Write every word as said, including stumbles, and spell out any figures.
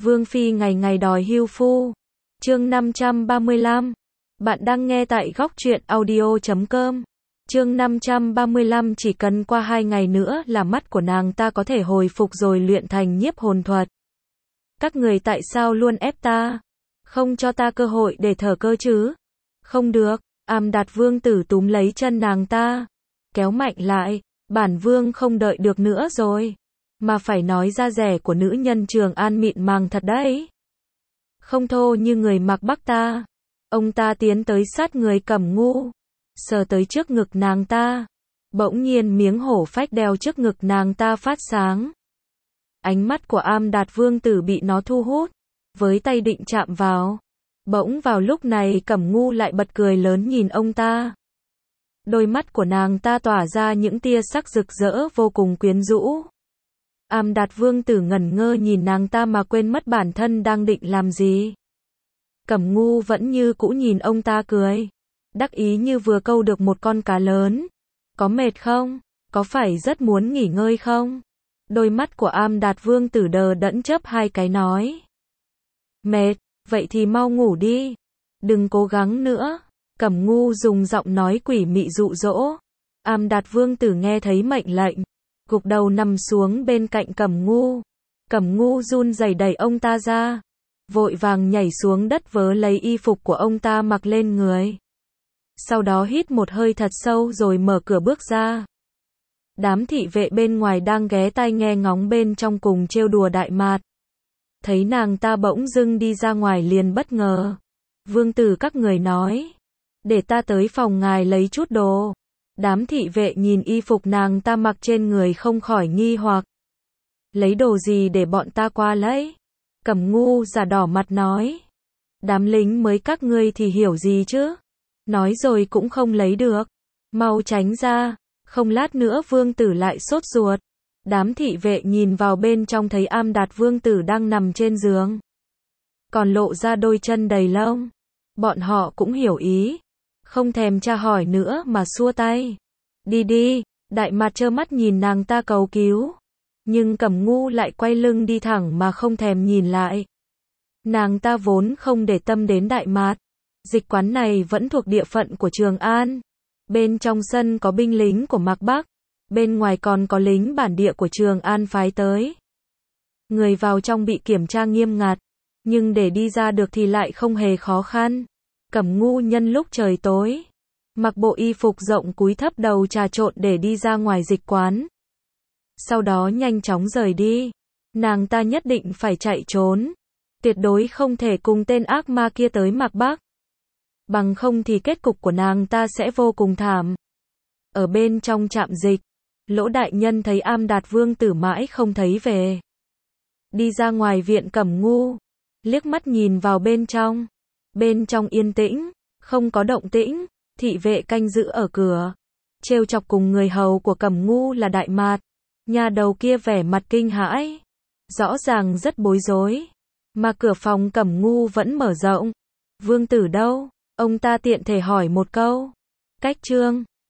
Vương Phi ngày ngày đòi hưu phu. Chương năm trăm ba mươi lăm. Bạn đang nghe tại góc truyện audio chấm com. Chương năm trăm ba mươi lăm. Chỉ cần qua hai ngày nữa là mắt của nàng ta có thể hồi phục rồi luyện thành nhiếp hồn thuật. Các người tại sao luôn ép ta? Không cho ta cơ hội để thở cơ chứ? Không được. Am Đạt Vương tử túm lấy chân nàng ta, kéo mạnh lại. Bản vương không đợi được nữa rồi. Mà phải nói da rẻ của nữ nhân Trường An mịn màng thật đấy. Không thô như người Mạc Bắc ta. Ông ta tiến tới sát người Cẩm Ngu, sờ tới trước ngực nàng ta. Bỗng nhiên miếng hổ phách đeo trước ngực nàng ta phát sáng. Ánh mắt của Am Đạt Vương tử bị nó thu hút, với tay định chạm vào. Bỗng vào lúc này Cẩm Ngu lại bật cười lớn nhìn ông ta. Đôi mắt của nàng ta tỏa ra những tia sắc rực rỡ vô cùng quyến rũ. Am Đạt Vương tử ngẩn ngơ nhìn nàng ta mà quên mất bản thân đang định làm gì. Cẩm Ngu vẫn như cũ nhìn ông ta cười, đắc ý như vừa câu được một con cá lớn. Có mệt không? Có phải rất muốn nghỉ ngơi không? Đôi mắt của Am Đạt Vương tử đờ đẫn chớp hai cái nói. Mệt, vậy thì mau ngủ đi. Đừng cố gắng nữa. Cẩm Ngu dùng giọng nói quỷ mị dụ dỗ. Am Đạt Vương tử nghe thấy mệnh lệnh, gục đầu nằm xuống bên cạnh Cẩm Ngu. Cẩm Ngu run rẩy đẩy ông ta ra, vội vàng nhảy xuống đất vớ lấy y phục của ông ta mặc lên người. Sau đó hít một hơi thật sâu rồi mở cửa bước ra. Đám thị vệ bên ngoài đang ghé tai nghe ngóng bên trong cùng trêu đùa Đại Mạt. Thấy nàng ta bỗng dưng đi ra ngoài liền bất ngờ. Vương tử các người nói, để ta tới phòng ngài lấy chút đồ. Đám thị vệ nhìn y phục nàng ta mặc trên người không khỏi nghi hoặc. Lấy đồ gì để bọn ta qua lấy? Cẩm Ngu già đỏ mặt nói. Đám lính mới các ngươi thì hiểu gì chứ? Nói rồi cũng không lấy được. Mau tránh ra, không lát nữa vương tử lại sốt ruột. Đám thị vệ nhìn vào bên trong thấy Am Đạt Vương tử đang nằm trên giường, còn lộ ra đôi chân đầy lông. Bọn họ cũng hiểu ý, không thèm tra hỏi nữa mà xua tay. Đi đi. Đại Mạt trơ mắt nhìn nàng ta cầu cứu, nhưng Cẩm Ngu lại quay lưng đi thẳng mà không thèm nhìn lại. Nàng ta vốn không để tâm đến Đại Mạt. Dịch quán này vẫn thuộc địa phận của Trường An. Bên trong sân có binh lính của Mạc Bắc, bên ngoài còn có lính bản địa của Trường An phái tới. Người vào trong bị kiểm tra nghiêm ngặt, nhưng để đi ra được thì lại không hề khó khăn. Cẩm Ngu nhân lúc trời tối, mặc bộ y phục rộng cúi thấp đầu trà trộn để đi ra ngoài dịch quán. Sau đó nhanh chóng rời đi. Nàng ta nhất định phải chạy trốn, tuyệt đối không thể cùng tên ác ma kia tới Mạc Bắc. Bằng không thì kết cục của nàng ta sẽ vô cùng thảm. Ở bên trong trạm dịch, Lỗ đại nhân thấy Am Đạt Vương tử mãi không thấy về. Đi ra ngoài viện Cẩm Ngu, liếc mắt nhìn vào bên trong. Bên trong yên tĩnh, không có động tĩnh, thị vệ canh giữ ở cửa. Trêu chọc cùng người hầu của Cẩm Ngu là Đại Mạt. Nhà đầu kia vẻ mặt kinh hãi, rõ ràng rất bối rối. Mà cửa phòng Cẩm Ngu vẫn mở rộng. Vương tử đâu? Ông ta tiện thể hỏi một câu. Cách trương.